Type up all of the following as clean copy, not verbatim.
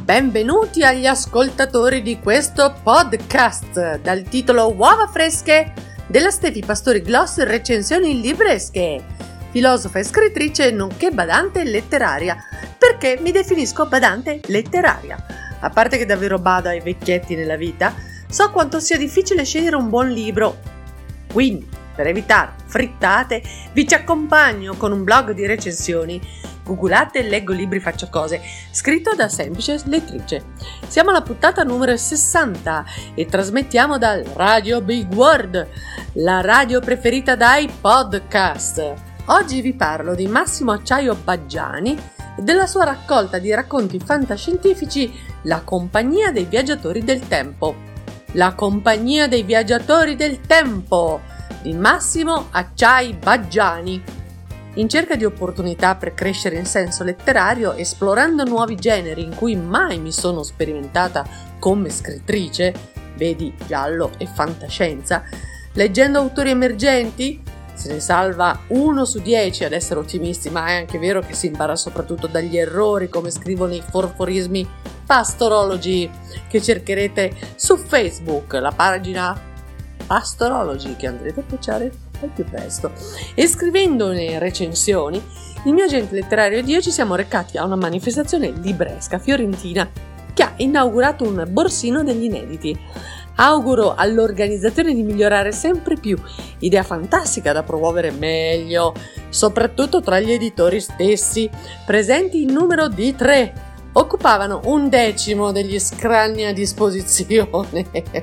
benvenuti agli ascoltatori di questo podcast dal titolo Uova fresche della Stefi Pastori Gloss recensioni libresche, filosofa e scrittrice nonché badante letteraria. Perché mi definisco badante letteraria? A parte che davvero bado ai vecchietti nella vita, so quanto sia difficile scegliere un buon libro. Quindi, per evitare frittate, vi ci accompagno con un blog di recensioni. Googolate Leggo Libri Faccio Cose, scritto da semplice lettrice. Siamo alla puntata numero 60 e trasmettiamo dal Radio Big World, la radio preferita dai podcast. Oggi vi parlo di Massimo Acciaio Baggiani e della sua raccolta di racconti fantascientifici La compagnia dei viaggiatori del tempo. La compagnia dei viaggiatori del tempo di Massimo Acciai Baggiani. In cerca di opportunità per crescere in senso letterario, esplorando nuovi generi in cui mai mi sono sperimentata come scrittrice, vedi giallo e fantascienza, leggendo autori emergenti, se ne salva 1 su 10 ad essere ottimisti, ma è anche vero che si impara soprattutto dagli errori, come scrivono i forforismi Pastorology, che cercherete su Facebook, la pagina Pastorology, che andrete a piacere al più presto. E scrivendo le recensioni, il mio agente letterario ed io ci siamo recati a una manifestazione libresca fiorentina che ha inaugurato un borsino degli inediti. Auguro all'organizzazione di migliorare sempre più, idea fantastica da promuovere meglio, soprattutto tra gli editori stessi, presenti in numero di 3. Occupavano 1/10 degli scranni a disposizione.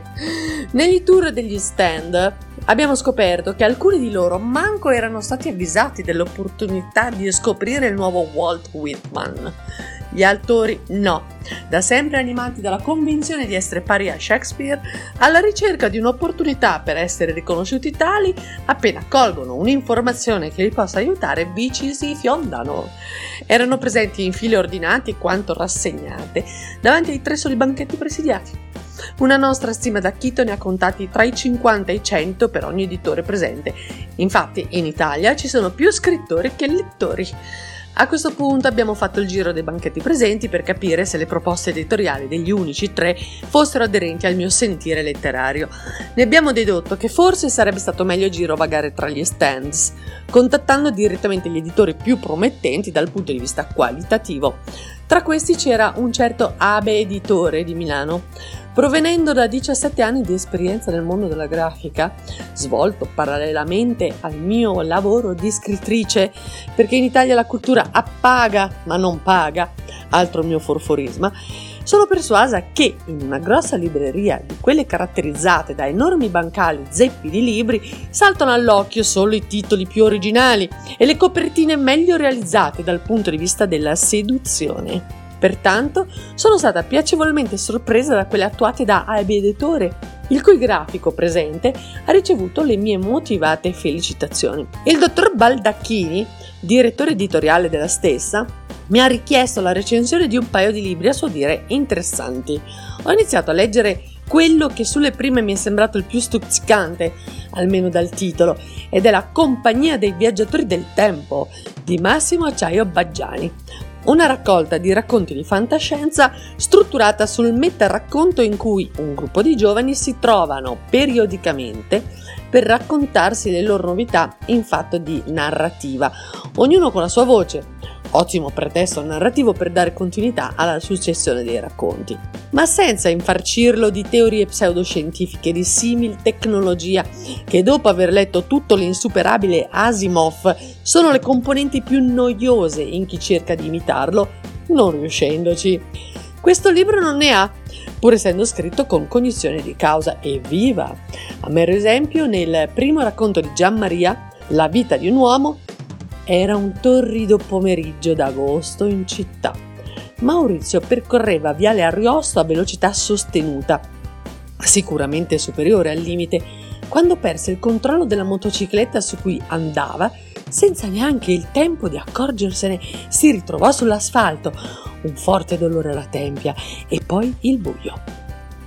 Negli tour degli stand abbiamo scoperto che alcuni di loro manco erano stati avvisati dell'opportunità di scoprire il nuovo Walt Whitman. Gli autori no, da sempre animati dalla convinzione di essere pari a Shakespeare, alla ricerca di un'opportunità per essere riconosciuti tali, appena colgono un'informazione che li possa aiutare, vi si fiondano. Erano presenti in file ordinati quanto rassegnate, davanti ai 3 soli banchetti presidiati. Una nostra stima d'acchito ne ha contati tra i 50 e i 100 per ogni editore presente. Infatti, in Italia ci sono più scrittori che lettori. A questo punto abbiamo fatto il giro dei banchetti presenti per capire se le proposte editoriali degli unici 3 fossero aderenti al mio sentire letterario. Ne abbiamo dedotto che forse sarebbe stato meglio girovagare tra gli stands, contattando direttamente gli editori più promettenti dal punto di vista qualitativo. Tra questi c'era un certo Abe Editore di Milano. Provenendo da 17 anni di esperienza nel mondo della grafica, svolto parallelamente al mio lavoro di scrittrice, perché in Italia la cultura appaga ma non paga, altro mio forforisma, sono persuasa che in una grossa libreria di quelle caratterizzate da enormi bancali zeppi di libri saltano all'occhio solo i titoli più originali e le copertine meglio realizzate dal punto di vista della seduzione. Pertanto sono stata piacevolmente sorpresa da quelle attuate da Abe Editore, il cui grafico presente ha ricevuto le mie motivate felicitazioni. Il dottor Baldacchini, direttore editoriale della stessa, mi ha richiesto la recensione di un paio di libri a suo dire interessanti. Ho iniziato a leggere quello che sulle prime mi è sembrato il più stuzzicante, almeno dal titolo, ed è La compagnia dei viaggiatori del tempo di Massimo Acciaio Baggiani. Una raccolta di racconti di fantascienza strutturata sul metaracconto in cui un gruppo di giovani si trovano periodicamente per raccontarsi le loro novità in fatto di narrativa, ognuno con la sua voce. Ottimo pretesto narrativo per dare continuità alla successione dei racconti, ma senza infarcirlo di teorie pseudoscientifiche di simil tecnologia che dopo aver letto tutto l'insuperabile Asimov sono le componenti più noiose in chi cerca di imitarlo, non riuscendoci. Questo libro non ne ha, pur essendo scritto con cognizione di causa, evviva! A mero esempio, nel primo racconto di Gianmaria, La vita di un uomo, era un torrido pomeriggio d'agosto in città. Maurizio percorreva Viale Ariosto a velocità sostenuta, sicuramente superiore al limite, quando perse il controllo della motocicletta su cui andava. Senza neanche il tempo di accorgersene, si ritrovò sull'asfalto, un forte dolore alla tempia e poi il buio.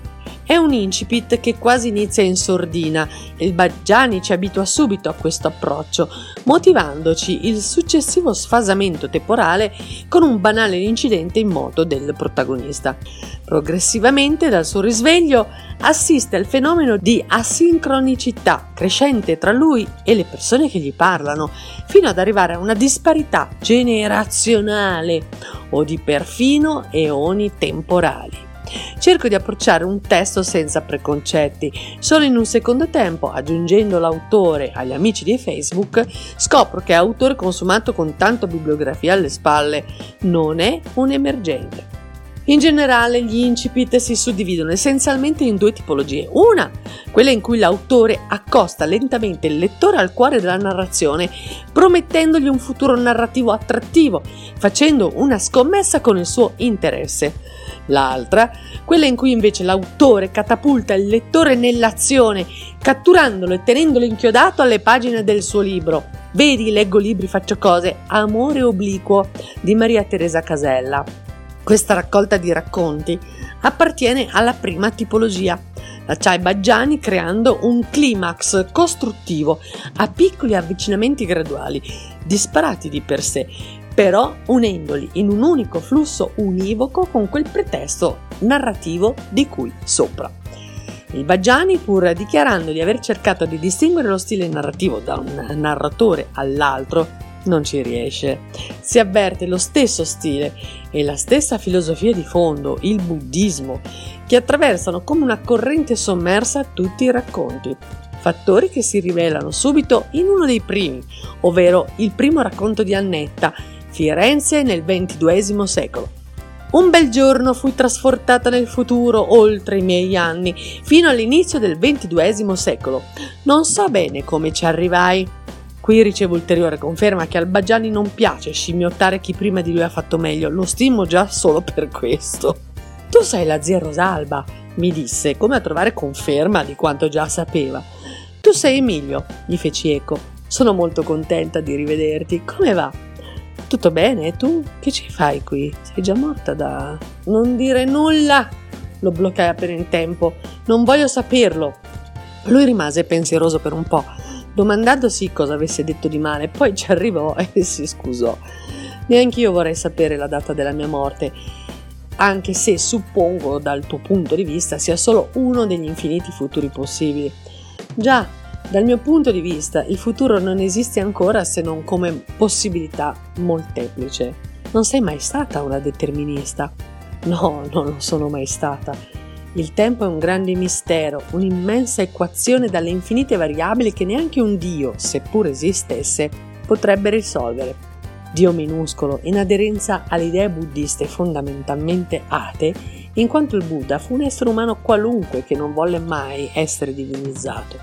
È un incipit che quasi inizia in sordina e il Baggiani ci abitua subito a questo approccio, motivandoci il successivo sfasamento temporale con un banale incidente in moto del protagonista. Progressivamente, dal suo risveglio, assiste al fenomeno di asincronicità crescente tra lui e le persone che gli parlano, fino ad arrivare a una disparità generazionale o di perfino eoni temporali. Cerco di approcciare un testo senza preconcetti. Solo in un secondo tempo, aggiungendo l'autore agli amici di Facebook, scopro che è autore consumato con tanta bibliografia alle spalle. Non è un emergente. In generale, gli incipit si suddividono essenzialmente in due tipologie. Una, quella in cui l'autore accosta lentamente il lettore al cuore della narrazione, promettendogli un futuro narrativo attrattivo, facendo una scommessa con il suo interesse. L'altra, quella in cui invece l'autore catapulta il lettore nell'azione, catturandolo e tenendolo inchiodato alle pagine del suo libro. Vedi, leggo libri, faccio cose. Amore obliquo di Maria Teresa Casella. Questa raccolta di racconti appartiene alla prima tipologia. Lasciai Baggiani creando un climax costruttivo a piccoli avvicinamenti graduali, disparati di per sé, però unendoli in un unico flusso univoco con quel pretesto narrativo di cui sopra. Il Baggiani, pur dichiarando di aver cercato di distinguere lo stile narrativo da un narratore all'altro, non ci riesce. Si avverte lo stesso stile e la stessa filosofia di fondo, il buddismo, che attraversano come una corrente sommersa tutti i racconti. Fattori che si rivelano subito in uno dei primi, ovvero il primo racconto di Annetta, Firenze nel XXII secolo. Un bel giorno fui trasportata nel futuro, oltre i miei anni, fino all'inizio del XXII secolo. Non so bene come ci arrivai. Qui ricevo ulteriore conferma che al Baggiani non piace scimmiottare chi prima di lui ha fatto meglio, lo stimo già solo per questo. Tu sei la zia Rosalba, mi disse, come a trovare conferma di quanto già sapeva. Tu sei Emilio, gli feci eco. Sono molto contenta di rivederti. Come va? Tutto bene? E tu? Che ci fai qui? Sei già morta da... Non dire nulla! Lo bloccai appena in tempo. Non voglio saperlo. Lui rimase pensieroso per un po', domandandosi cosa avesse detto di male, poi ci arrivò e si scusò. Neanch'io vorrei sapere la data della mia morte, anche se suppongo dal tuo punto di vista sia solo uno degli infiniti futuri possibili. Già, dal mio punto di vista il futuro non esiste ancora se non come possibilità molteplice. Non sei mai stata una determinista? No, non lo sono mai stata. Il tempo è un grande mistero, un'immensa equazione dalle infinite variabili che neanche un Dio, seppur esistesse, potrebbe risolvere. Dio minuscolo, in aderenza alle idee buddiste fondamentalmente atee, in quanto il Buddha fu un essere umano qualunque che non volle mai essere divinizzato.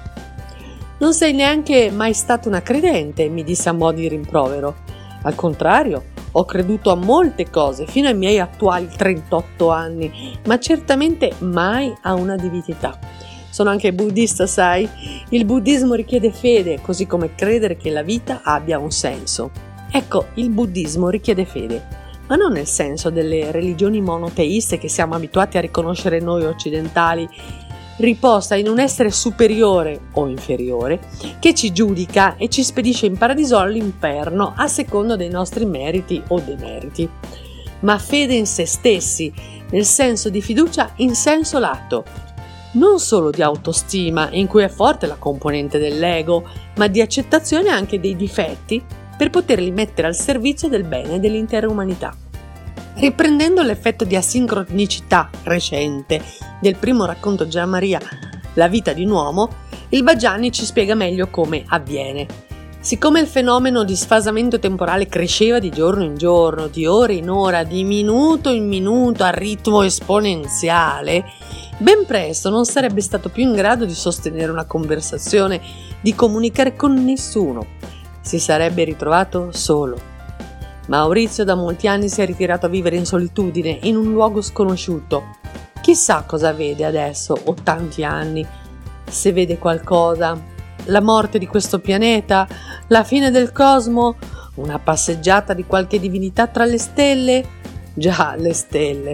Non sei neanche mai stata una credente, mi disse a mo' di rimprovero. Al contrario, ho creduto a molte cose fino ai miei attuali 38 anni, ma certamente mai a una divinità. Sono anche buddista, sai? Il buddismo richiede fede, così come credere che la vita abbia un senso. Ecco, il buddismo richiede fede, ma non nel senso delle religioni monoteiste che siamo abituati a riconoscere noi occidentali, riposta in un essere superiore o inferiore che ci giudica e ci spedisce in paradiso o all'inferno a seconda dei nostri meriti o demeriti, ma fede in se stessi, nel senso di fiducia in senso lato, non solo di autostima in cui è forte la componente dell'ego, ma di accettazione anche dei difetti per poterli mettere al servizio del bene dell'intera umanità. Riprendendo l'effetto di asincronicità recente del primo racconto Gianmaria, La vita di un uomo, il Baggiani ci spiega meglio come avviene. Siccome il fenomeno di sfasamento temporale cresceva di giorno in giorno, di ora in ora, di minuto in minuto a ritmo esponenziale, ben presto non sarebbe stato più in grado di sostenere una conversazione, di comunicare con nessuno. Si sarebbe ritrovato solo. Maurizio da molti anni si è ritirato a vivere in solitudine, in un luogo sconosciuto. Chissà cosa vede adesso, 80 anni. Se vede qualcosa, la morte di questo pianeta, la fine del cosmo, una passeggiata di qualche divinità tra le stelle? Già, le stelle.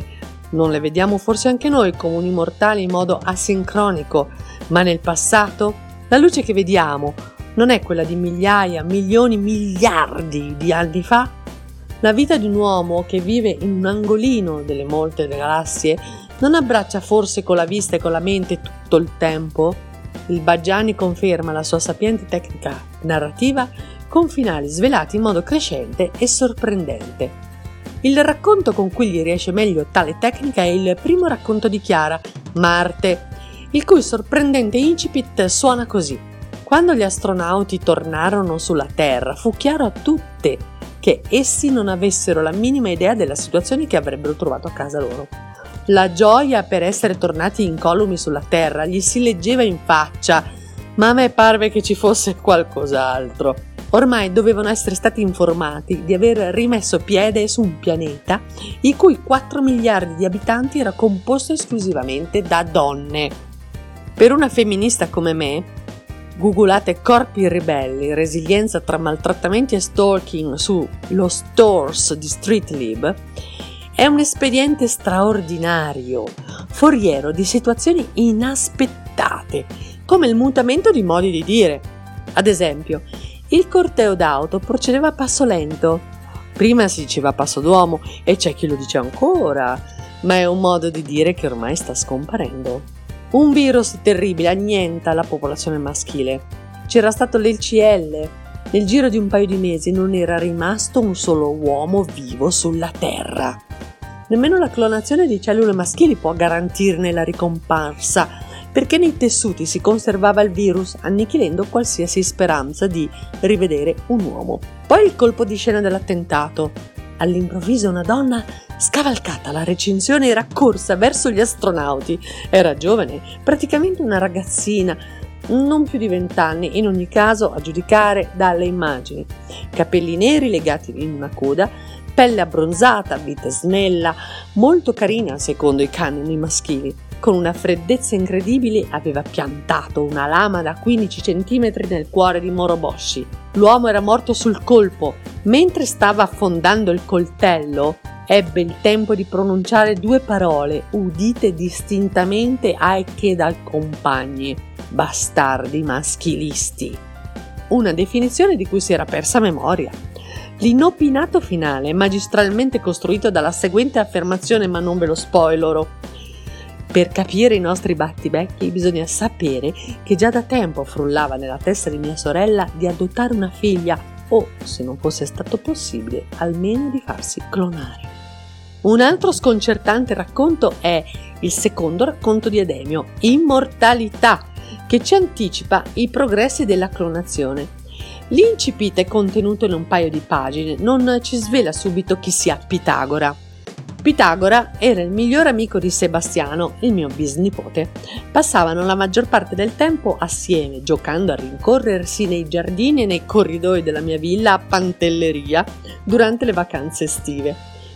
Non le vediamo forse anche noi comuni mortali in modo asincronico, ma nel passato la luce che vediamo non è quella di migliaia, milioni, miliardi di anni fa? La vita di un uomo che vive in un angolino delle molte galassie non abbraccia forse con la vista e con la mente tutto il tempo? Il Baggiani conferma la sua sapiente tecnica narrativa con finali svelati in modo crescente e sorprendente. Il racconto con cui gli riesce meglio tale tecnica è il primo racconto di Chiara, Marte, il cui sorprendente incipit suona così. Quando gli astronauti tornarono sulla Terra, fu chiaro a tutte che essi non avessero la minima idea della situazione che avrebbero trovato a casa loro. La gioia per essere tornati incolumi sulla Terra gli si leggeva in faccia, ma a me parve che ci fosse qualcos'altro. Ormai dovevano essere stati informati di aver rimesso piede su un pianeta i cui 4 miliardi di abitanti era composto esclusivamente da donne. Per una femminista come me, googolate corpi ribelli, resilienza tra maltrattamenti e stalking su lo stores di StreetLib, è un espediente straordinario, foriero di situazioni inaspettate, come il mutamento di modi di dire. Ad esempio, il corteo d'auto procedeva a passo lento. Prima si diceva passo d'uomo e c'è chi lo dice ancora, ma è un modo di dire che ormai sta scomparendo. Un virus terribile annienta la popolazione maschile. C'era stato l'LCL. Nel giro di un paio di mesi non era rimasto un solo uomo vivo sulla Terra. Nemmeno la clonazione di cellule maschili può garantirne la ricomparsa, perché nei tessuti si conservava il virus, annichilendo qualsiasi speranza di rivedere un uomo. Poi il colpo di scena dell'attentato. All'improvviso una donna, scavalcata la recinzione, era corsa verso gli astronauti. Era giovane, praticamente una ragazzina, non più di 20 anni, in ogni caso a giudicare dalle immagini. Capelli neri legati in una coda, pelle abbronzata, vita snella, molto carina secondo i canoni maschili. Con una freddezza incredibile aveva piantato una lama da 15 centimetri nel cuore di Moroboshi. L'uomo era morto sul colpo. Mentre stava affondando il coltello, ebbe il tempo di pronunciare 2 parole, udite distintamente anche dai compagni: bastardi maschilisti. Una definizione di cui si era persa memoria. L'inopinato finale, magistralmente costruito dalla seguente affermazione, ma non ve lo spoilerò. Per capire i nostri battibecchi bisogna sapere che già da tempo frullava nella testa di mia sorella di adottare una figlia o, se non fosse stato possibile, almeno di farsi clonare. Un altro sconcertante racconto è il secondo racconto di Edemio, Immortalità, che ci anticipa i progressi della clonazione. L'incipit è contenuto in un paio di pagine, non ci svela subito chi sia Pitagora. Pitagora era il miglior amico di Sebastiano, il mio bisnipote. Passavano la maggior parte del tempo assieme, giocando a rincorrersi nei giardini e nei corridoi della mia villa a Pantelleria durante le vacanze estive.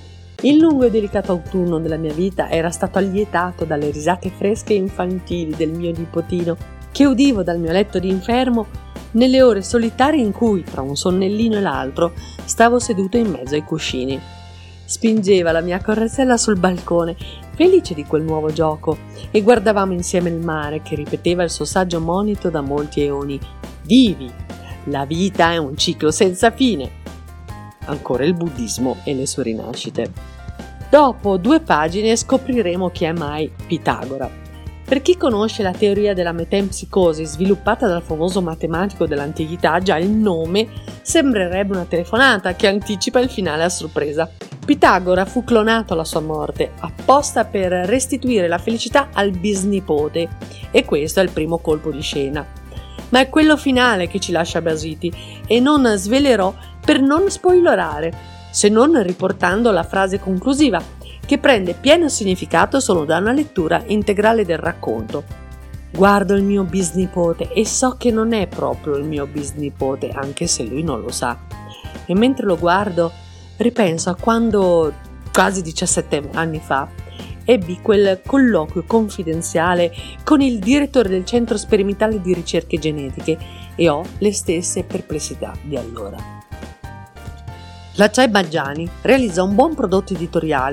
Il lungo e delicato autunno della mia vita era stato allietato dalle risate fresche e infantili del mio nipotino, che udivo dal mio letto di infermo nelle ore solitarie in cui, tra un sonnellino e l'altro, stavo seduto in mezzo ai cuscini. Spingeva la mia carrozzella sul balcone, felice di quel nuovo gioco, e guardavamo insieme il mare che ripeteva il suo saggio monito da molti eoni: vivi! La vita è un ciclo senza fine. Ancora il buddismo e le sue rinascite. Dopo 2 pagine scopriremo chi è mai Pitagora. Per chi conosce la teoria della metempsicosi sviluppata dal famoso matematico dell'antichità, già il nome sembrerebbe una telefonata che anticipa il finale a sorpresa. Pitagora fu clonato alla sua morte, apposta per restituire la felicità al bisnipote, e questo è il primo colpo di scena. Ma è quello finale che ci lascia basiti, e non svelerò per non spoilerare, se non riportando la frase conclusiva, che prende pieno significato solo da una lettura integrale del racconto. Guardo il mio bisnipote e so che non è proprio il mio bisnipote, anche se lui non lo sa. E mentre lo guardo, ripenso a quando, quasi 17 anni fa, ebbi quel colloquio confidenziale con il direttore del Centro Sperimentale di Ricerche Genetiche e ho le stesse perplessità di allora. La Chai Baggiani realizza un buon prodotto editoriale,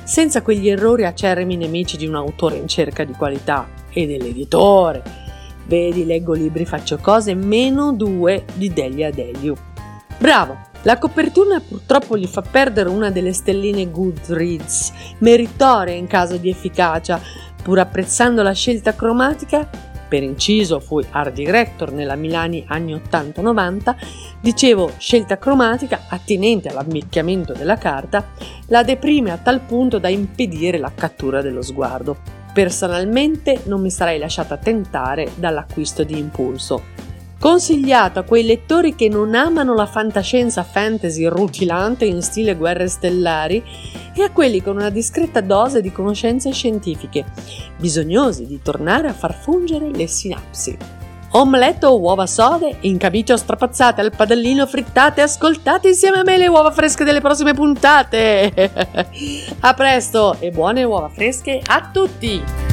senza quegli errori acerrimi nemici di un autore in cerca di qualità e dell'editore. Vedi, leggo libri, faccio cose, -2 di Delia Deliu. Bravo! La copertina purtroppo gli fa perdere una delle stelline Goodreads, meritoria in caso di efficacia, pur apprezzando la scelta cromatica. Per inciso, fui art director nella Milani anni 80-90, dicevo scelta cromatica attinente all'ammicchiamento della carta, la deprime a tal punto da impedire la cattura dello sguardo. Personalmente non mi sarei lasciata tentare dall'acquisto di impulso. Consigliato a quei lettori che non amano la fantascienza fantasy rutilante in stile Guerre Stellari e a quelli con una discreta dose di conoscenze scientifiche, bisognosi di tornare a far fungere le sinapsi. Omelette o uova sode, in camicia o strapazzate al padellino frittate, ascoltate insieme a me le uova fresche delle prossime puntate! A presto e buone uova fresche a tutti!